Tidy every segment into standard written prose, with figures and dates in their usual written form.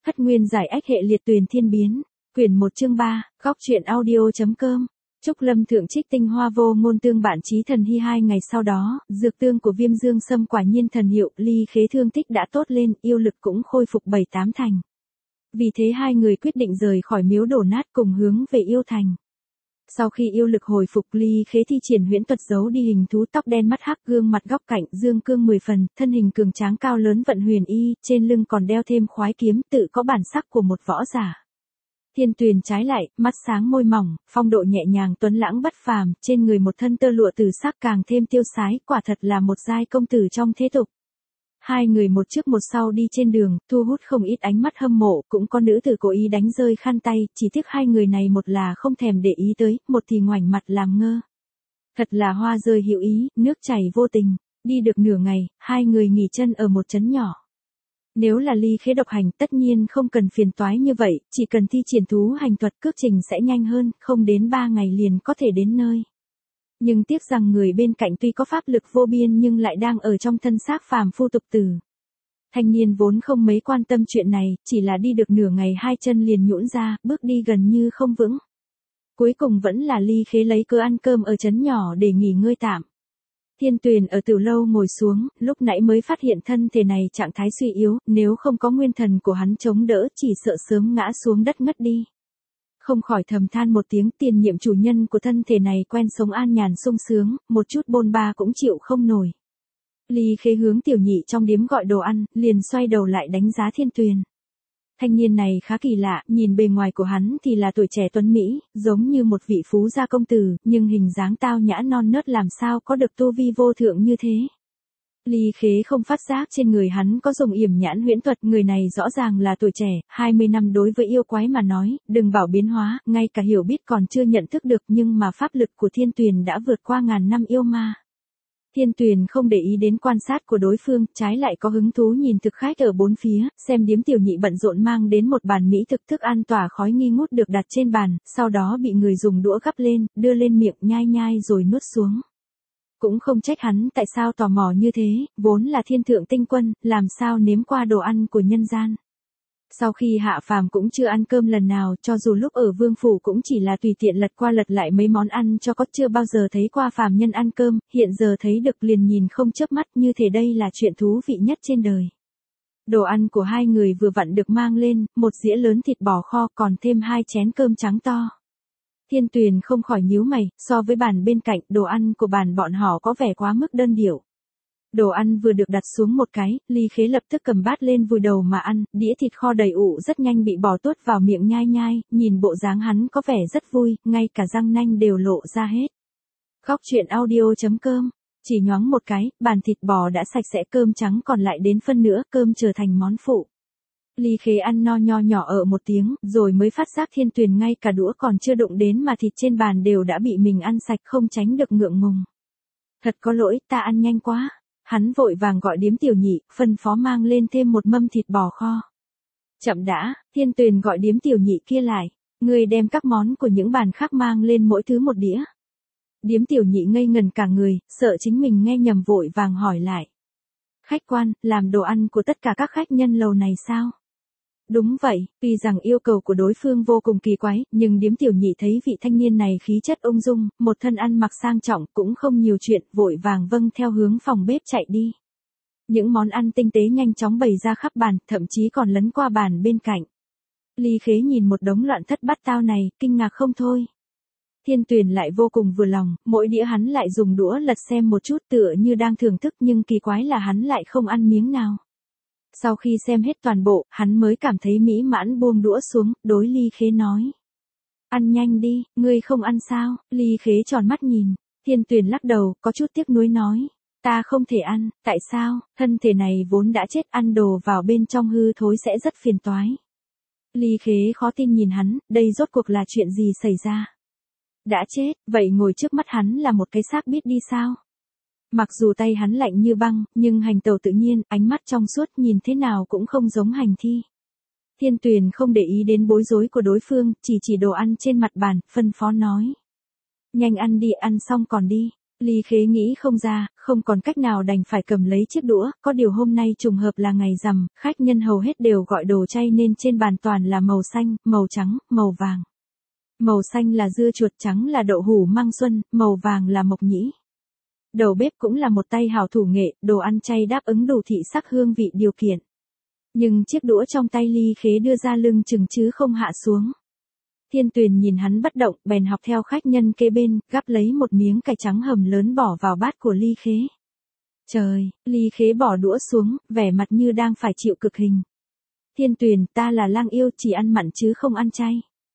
Hất nguyên giải ách hệ liệt tuyền thiên biến. Quyển 1 chương 3, góc truyện audio.com. Trúc Lâm thượng trích tinh hoa vô ngôn tương bạn chí thần hy. 2 ngày sau đó, dược tương của Viêm Dương Sâm quả nhiên thần hiệu, Ly Khế thương tích đã tốt lên, yêu lực cũng khôi phục 7-8 thành. Vì thế hai người quyết định rời khỏi miếu đổ nát cùng hướng về yêu thành. Sau khi yêu lực hồi phục, Ly Khế thi triển huyễn thuật giấu đi hình thú tóc đen mắt hắc, gương mặt góc cạnh, dương cương 10 phần, thân hình cường tráng cao lớn vận huyền y, trên lưng còn đeo thêm khoái kiếm, tự có bản sắc của một võ giả. Thiên Tuyền trái lại, mắt sáng môi mỏng, phong độ nhẹ nhàng tuấn lãng bất phàm, trên người một thân tơ lụa tử sắc càng thêm tiêu sái, quả thật là một giai công tử trong thế tục. Hai người một trước một sau đi trên đường, thu hút không ít ánh mắt hâm mộ, cũng có nữ tử cố ý đánh rơi khăn tay, chỉ tiếc hai người này một là không thèm để ý tới, một thì ngoảnh mặt làm ngơ. Thật là hoa rơi hữu ý, nước chảy vô tình. Đi được nửa ngày, hai người nghỉ chân ở một trấn nhỏ. Nếu là Ly Khế độc hành, tất nhiên không cần phiền toái như vậy, chỉ cần thi triển thú hành thuật, cước trình sẽ nhanh hơn, không đến 3 ngày liền có thể đến nơi. Nhưng tiếc rằng người bên cạnh tuy có pháp lực vô biên nhưng lại đang ở trong thân xác phàm phu tục tử. Thanh niên vốn không mấy quan tâm chuyện này, chỉ là đi được nửa ngày hai chân liền nhũn ra, bước đi gần như không vững. Cuối cùng vẫn là Ly Khế lấy cớ ăn cơm ở trấn nhỏ để nghỉ ngơi tạm. Thiên Tuyền ở tiểu lâu ngồi xuống, lúc nãy mới phát hiện thân thể này trạng thái suy yếu, nếu không có nguyên thần của hắn chống đỡ chỉ sợ sớm ngã xuống đất ngất đi. Không khỏi thầm than một tiếng, tiền nhiệm chủ nhân của thân thể này quen sống an nhàn sung sướng, một chút bôn ba cũng chịu không nổi. Ly Khế hướng tiểu nhị trong điếm gọi đồ ăn, liền xoay đầu lại đánh giá Thiên Tuyền. Thanh niên này khá kỳ lạ, nhìn bề ngoài của hắn thì là tuổi trẻ tuấn mỹ, giống như một vị phú gia công tử, nhưng hình dáng tao nhã non nớt làm sao có được tu vi vô thượng như thế. Ly Khế không phát giác trên người hắn có dùng yểm nhãn huyễn thuật, người này rõ ràng là tuổi trẻ, 20 năm đối với yêu quái mà nói, đừng bảo biến hóa, ngay cả hiểu biết còn chưa nhận thức được, nhưng mà pháp lực của Thiên Tuyền đã vượt qua ngàn năm yêu ma. Thiên Tuyền không để ý đến quan sát của đối phương, trái lại có hứng thú nhìn thực khách ở bốn phía, xem điếm tiểu nhị bận rộn mang đến một bàn mỹ thực, thức ăn tỏa khói nghi ngút được đặt trên bàn, sau đó bị người dùng đũa gắp lên, đưa lên miệng nhai nhai rồi nuốt xuống. Cũng không trách hắn tại sao tò mò như thế, vốn là thiên thượng tinh quân, làm sao nếm qua đồ ăn của nhân gian. Sau khi hạ phàm cũng chưa ăn cơm lần nào, cho dù lúc ở vương phủ cũng chỉ là tùy tiện lật qua lật lại mấy món ăn cho có, chưa bao giờ thấy qua phàm nhân ăn cơm, hiện giờ thấy được liền nhìn không chớp mắt, như thể đây là chuyện thú vị nhất trên đời. Đồ ăn của hai người vừa vặn được mang lên, một dĩa lớn thịt bò kho còn thêm 2 chén cơm trắng to. Thiên Tuyền không khỏi nhíu mày, so với bàn bên cạnh, đồ ăn của bàn bọn họ có vẻ quá mức đơn điệu. Đồ ăn vừa được đặt xuống một cái, Ly Khế lập tức cầm bát lên vùi đầu mà ăn, đĩa thịt kho đầy ụ rất nhanh bị bỏ tuốt vào miệng nhai nhai, nhìn bộ dáng hắn có vẻ rất vui, ngay cả răng nanh đều lộ ra hết. Góc truyện audio.com, chỉ nhoáng một cái, bàn thịt bò đã sạch sẽ, cơm trắng còn lại đến phân nữa, cơm trở thành món phụ. Ly Khế ăn no nho nhỏ ở một tiếng, rồi mới phát giác Thiên Tuyền ngay cả đũa còn chưa đụng đến mà thịt trên bàn đều đã bị mình ăn sạch, không tránh được ngượng ngùng. Thật có lỗi, ta ăn nhanh quá. Hắn vội vàng gọi điếm tiểu nhị, phân phó mang lên thêm một mâm thịt bò kho. Chậm đã, Thiên Tuyền gọi điếm tiểu nhị kia lại, người đem các món của những bàn khác mang lên mỗi thứ một đĩa. Điếm tiểu nhị ngây ngần cả người, sợ chính mình nghe nhầm vội vàng hỏi lại. Khách quan, làm đồ ăn của tất cả các khách nhân lầu này sao? Đúng vậy, tuy rằng yêu cầu của đối phương vô cùng kỳ quái, nhưng điếm tiểu nhị thấy vị thanh niên này khí chất ung dung, một thân ăn mặc sang trọng, cũng không nhiều chuyện, vội vàng vâng theo hướng phòng bếp chạy đi. Những món ăn tinh tế nhanh chóng bày ra khắp bàn, thậm chí còn lấn qua bàn bên cạnh. Ly Khế nhìn một đống loạn thất bát tao này, kinh ngạc không thôi. Thiên Tuyền lại vô cùng vừa lòng, mỗi đĩa hắn lại dùng đũa lật xem một chút, tựa như đang thưởng thức, nhưng kỳ quái là hắn lại không ăn miếng nào. Sau khi xem hết toàn bộ, hắn mới cảm thấy mỹ mãn, buông đũa xuống, đối Ly Khế nói. Ăn nhanh đi, ngươi không ăn sao? Ly Khế tròn mắt nhìn, Thiên Tuyền lắc đầu, có chút tiếc nuối nói. Ta không thể ăn, tại sao? Thân thể này vốn đã chết, ăn đồ vào bên trong hư thối sẽ rất phiền toái. Ly Khế khó tin nhìn hắn, đây rốt cuộc là chuyện gì xảy ra? Đã chết, vậy ngồi trước mắt hắn là một cái xác biết đi sao? Mặc dù tay hắn lạnh như băng, nhưng hành tẩu tự nhiên, ánh mắt trong suốt, nhìn thế nào cũng không giống hành thi. Thiên Tuyền không để ý đến bối rối của đối phương, chỉ đồ ăn trên mặt bàn, phân phó nói. Nhanh ăn đi, ăn xong còn đi. Ly Khế nghĩ không ra, không còn cách nào đành phải cầm lấy chiếc đũa, có điều hôm nay trùng hợp là ngày rằm, khách nhân hầu hết đều gọi đồ chay nên trên bàn toàn là màu xanh, màu trắng, màu vàng. Màu xanh là dưa chuột, trắng là đậu hủ măng xuân, màu vàng là mộc nhĩ. Đầu bếp cũng là một tay hảo thủ nghệ, đồ ăn chay đáp ứng đủ thị sắc hương vị điều kiện. Nhưng chiếc đũa trong tay Ly Khế đưa ra lưng chừng chứ không hạ xuống. Thiên Tuyền nhìn hắn bất động, bèn học theo khách nhân kế bên, gắp lấy một miếng cải trắng hầm lớn bỏ vào bát của Ly Khế. Trời, Ly Khế bỏ đũa xuống, vẻ mặt như đang phải chịu cực hình. Thiên Tuyền, ta là lang yêu, chỉ ăn mặn chứ không ăn chay.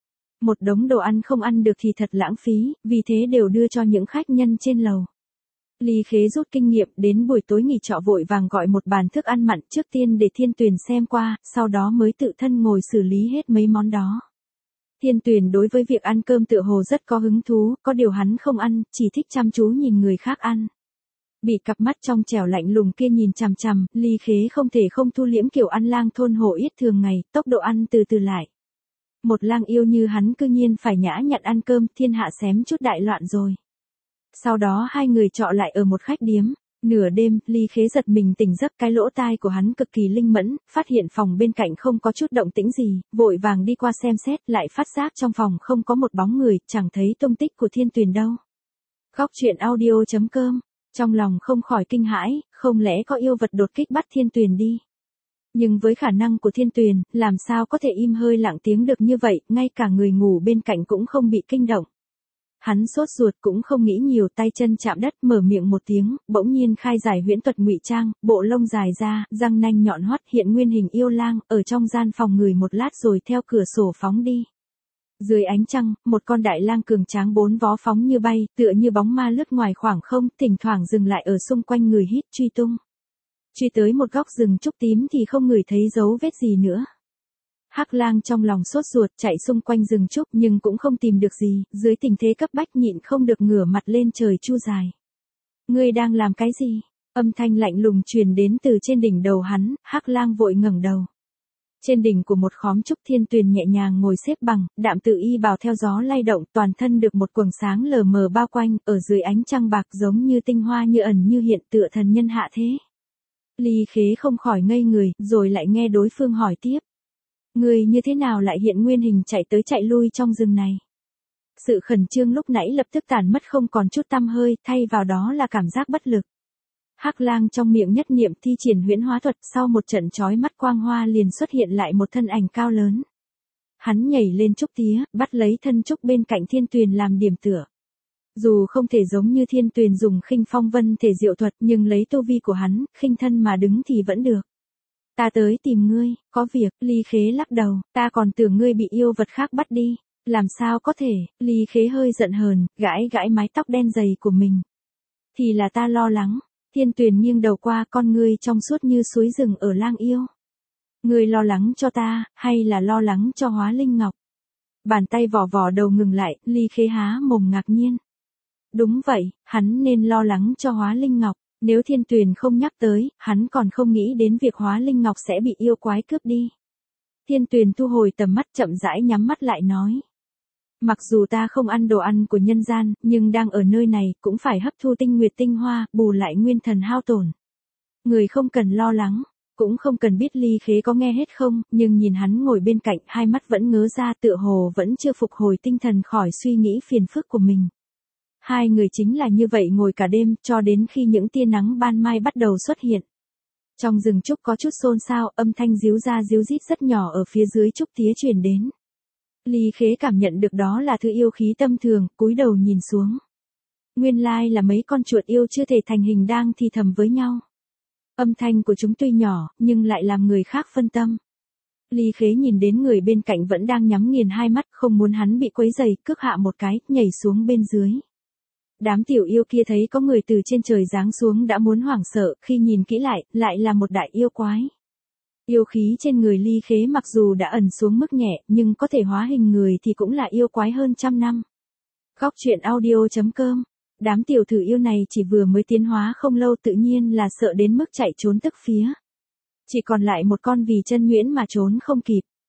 Một đống đồ ăn không ăn được thì thật lãng phí, vì thế đều đưa cho những khách nhân trên lầu. Ly Khế rút kinh nghiệm, đến buổi tối nghỉ trọ vội vàng gọi một bàn thức ăn mặn trước tiên để Thiên Tuyền xem qua, sau đó mới tự thân ngồi xử lý hết mấy món đó. Thiên Tuyền đối với việc ăn cơm tựa hồ rất có hứng thú, có điều hắn không ăn, chỉ thích chăm chú nhìn người khác ăn. Bị cặp mắt trong trẻo lạnh lùng kia nhìn chằm chằm, Ly Khế không thể không thu liễm kiểu ăn lang thôn hổ yết thường ngày, tốc độ ăn từ từ lại. Một lang yêu như hắn cư nhiên phải nhã nhặn ăn cơm, thiên hạ xém chút đại loạn rồi. Sau đó hai người trọ lại ở một khách điếm. Nửa đêm, Ly Khế giật mình tỉnh giấc, cái lỗ tai của hắn cực kỳ linh mẫn, phát hiện phòng bên cạnh không có chút động tĩnh gì, vội vàng đi qua xem xét, lại phát giác trong phòng không có một bóng người, chẳng thấy tung tích của Thiên Tuyền đâu. Góc truyện audio.com, trong lòng không khỏi kinh hãi, không lẽ có yêu vật đột kích bắt Thiên Tuyền đi. Nhưng với khả năng của Thiên Tuyền, làm sao có thể im hơi lặng tiếng được như vậy, ngay cả người ngủ bên cạnh cũng không bị kinh động. Hắn sốt ruột cũng không nghĩ nhiều, tay chân chạm đất, mở miệng một tiếng, bỗng nhiên khai giải huyễn thuật ngụy trang, bộ lông dài ra, răng nanh nhọn hoắt, hiện nguyên hình yêu lang, ở trong gian phòng người một lát rồi theo cửa sổ phóng đi. Dưới ánh trăng, một con đại lang cường tráng bốn vó phóng như bay, tựa như bóng ma lướt ngoài khoảng không, thỉnh thoảng dừng lại ở xung quanh người hít truy tung. Truy tới một góc rừng trúc tím thì không ngửi thấy dấu vết gì nữa. Hắc lang trong lòng sốt ruột chạy xung quanh rừng trúc nhưng cũng không tìm được gì, dưới tình thế cấp bách nhịn không được ngửa mặt lên trời chu dài. Ngươi đang làm cái gì? Âm thanh lạnh lùng truyền đến từ trên đỉnh đầu hắn, Hắc lang vội ngẩng đầu. Trên đỉnh của một khóm trúc Thiên Tuyền nhẹ nhàng ngồi xếp bằng, đạm tự y bào theo gió lay động, toàn thân được một quầng sáng lờ mờ bao quanh, ở dưới ánh trăng bạc giống như tinh hoa như ẩn như hiện, tựa thần nhân hạ thế. Ly Khế không khỏi ngây người, rồi lại nghe đối phương hỏi tiếp. Người như thế nào lại hiện nguyên hình chạy tới chạy lui trong rừng này? Sự khẩn trương lúc nãy lập tức tàn mất không còn chút tăm hơi, thay vào đó là cảm giác bất lực. Hắc lang trong miệng nhất niệm thi triển huyễn hóa thuật, sau một trận chói mắt quang hoa liền xuất hiện lại một thân ảnh cao lớn. Hắn nhảy lên trúc tía, bắt lấy thân trúc bên cạnh Thiên Tuyền làm điểm tựa. Dù không thể giống như Thiên Tuyền dùng khinh phong vân thể diệu thuật, nhưng lấy tu vi của hắn, khinh thân mà đứng thì vẫn được. Ta tới tìm ngươi, có việc. Ly Khế lắc đầu, ta còn tưởng ngươi bị yêu vật khác bắt đi. Làm sao có thể? Ly Khế hơi giận hờn, gãi gãi mái tóc đen dày của mình. Thì là ta lo lắng. Thiên Tuyền nghiêng đầu qua, con ngươi trong suốt như suối rừng ở lang yêu. Ngươi lo lắng cho ta, hay là lo lắng cho Hóa Linh Ngọc? Bàn tay vò vò đầu ngừng lại, Ly Khế há mồm ngạc nhiên. Đúng vậy, hắn nên lo lắng cho Hóa Linh Ngọc. Nếu Thiên Tuyền không nhắc tới, hắn còn không nghĩ đến việc Hóa Linh Ngọc sẽ bị yêu quái cướp đi. Thiên Tuyền thu hồi tầm mắt chậm rãi nhắm mắt lại nói. Mặc dù ta không ăn đồ ăn của nhân gian, nhưng đang ở nơi này, cũng phải hấp thu tinh nguyệt tinh hoa, bù lại nguyên thần hao tổn. Người không cần lo lắng, cũng không cần biết Ly Khế có nghe hết không, nhưng nhìn hắn ngồi bên cạnh, hai mắt vẫn ngớ ra, tựa hồ vẫn chưa phục hồi tinh thần khỏi suy nghĩ phiền phức của mình. Hai người chính là như vậy ngồi cả đêm, cho đến khi những tia nắng ban mai bắt đầu xuất hiện. Trong rừng trúc có chút xôn xao, âm thanh ríu ra ríu rít rất nhỏ ở phía dưới trúc tía truyền đến. Ly Khế cảm nhận được đó là thứ yêu khí tâm thường, cúi đầu nhìn xuống. Nguyên lai là mấy con chuột yêu chưa thể thành hình đang thì thầm với nhau. Âm thanh của chúng tuy nhỏ, nhưng lại làm người khác phân tâm. Ly Khế nhìn đến người bên cạnh vẫn đang nhắm nghiền hai mắt, không muốn hắn bị quấy rầy, cước hạ một cái, nhảy xuống bên dưới. Đám tiểu yêu kia thấy có người từ trên trời giáng xuống đã muốn hoảng sợ, khi nhìn kỹ lại là một đại yêu quái. Yêu khí trên người Ly Khế mặc dù đã ẩn xuống mức nhẹ, nhưng có thể hóa hình người thì cũng là yêu quái hơn trăm năm. Góc truyện audio.com, đám tiểu thử yêu này chỉ vừa mới tiến hóa không lâu tự nhiên là sợ đến mức chạy trốn tức phía. Chỉ còn lại một con vì chân nhuyễn mà trốn không kịp.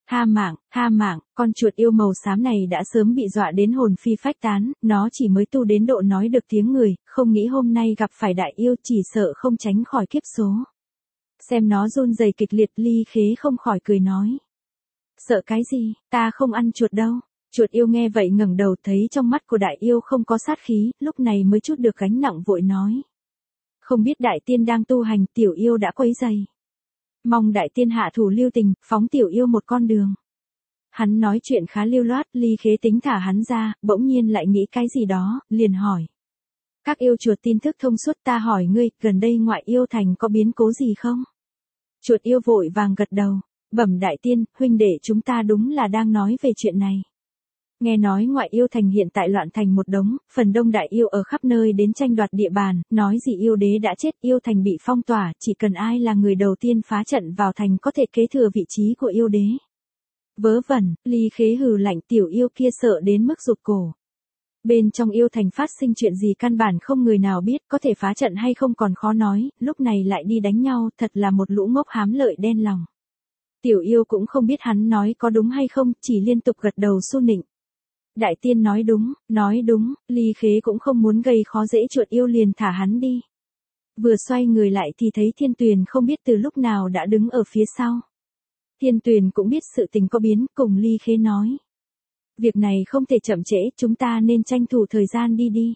Tha mạng, con chuột yêu màu xám này đã sớm bị dọa đến hồn phi phách tán, nó chỉ mới tu đến độ nói được tiếng người, không nghĩ hôm nay gặp phải đại yêu chỉ sợ không tránh khỏi kiếp số. Xem nó run rẩy kịch liệt, Ly Khế không khỏi cười nói. Sợ cái gì, ta không ăn chuột đâu. Chuột yêu nghe vậy ngẩng đầu thấy trong mắt của đại yêu không có sát khí, lúc này mới chút được gánh nặng vội nói. Không biết đại tiên đang tu hành, tiểu yêu đã quấy rầy. Mong đại tiên hạ thủ lưu tình, phóng tiểu yêu một con đường. Hắn nói chuyện khá lưu loát, Ly Khế tính thả hắn ra, bỗng nhiên lại nghĩ cái gì đó, liền hỏi. Các yêu chuột tin thức thông suốt, ta hỏi ngươi, gần đây ngoại yêu thành có biến cố gì không? Chuột yêu vội vàng gật đầu, bẩm đại tiên, huynh đệ chúng ta đúng là đang nói về chuyện này. Nghe nói ngoại yêu thành hiện tại loạn thành một đống, phần đông đại yêu ở khắp nơi đến tranh đoạt địa bàn, nói gì yêu đế đã chết, yêu thành bị phong tỏa, chỉ cần ai là người đầu tiên phá trận vào thành có thể kế thừa vị trí của yêu đế. Vớ vẩn, Ly Khế hừ lạnh, tiểu yêu kia sợ đến mức rụt cổ. Bên trong yêu thành phát sinh chuyện gì căn bản không người nào biết, có thể phá trận hay không còn khó nói, lúc này lại đi đánh nhau, thật là một lũ ngốc hám lợi đen lòng. Tiểu yêu cũng không biết hắn nói có đúng hay không, chỉ liên tục gật đầu su nịnh. Đại tiên nói đúng, Ly Khế cũng không muốn gây khó dễ chuột yêu liền thả hắn đi. Vừa xoay người lại thì thấy Thiên Tuyền không biết từ lúc nào đã đứng ở phía sau. Thiên Tuyền cũng biết sự tình có biến, cùng Ly Khế nói. Việc này không thể chậm trễ, chúng ta nên tranh thủ thời gian đi.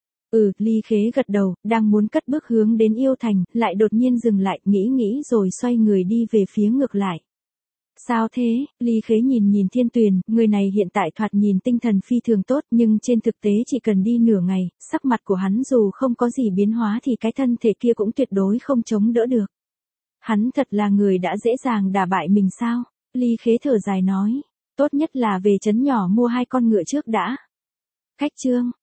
Ly Khế gật đầu, đang muốn cất bước hướng đến yêu thành, lại đột nhiên dừng lại, nghĩ rồi xoay người đi về phía ngược lại. Sao thế, Ly Khế nhìn Thiên Tuyền, người này hiện tại thoạt nhìn tinh thần phi thường tốt nhưng trên thực tế chỉ cần đi nửa ngày, sắc mặt của hắn dù không có gì biến hóa thì cái thân thể kia cũng tuyệt đối không chống đỡ được. Hắn thật là người đã dễ dàng đả bại mình sao? Ly Khế thở dài nói, tốt nhất là về trấn nhỏ mua 2 con ngựa trước đã. Khách chương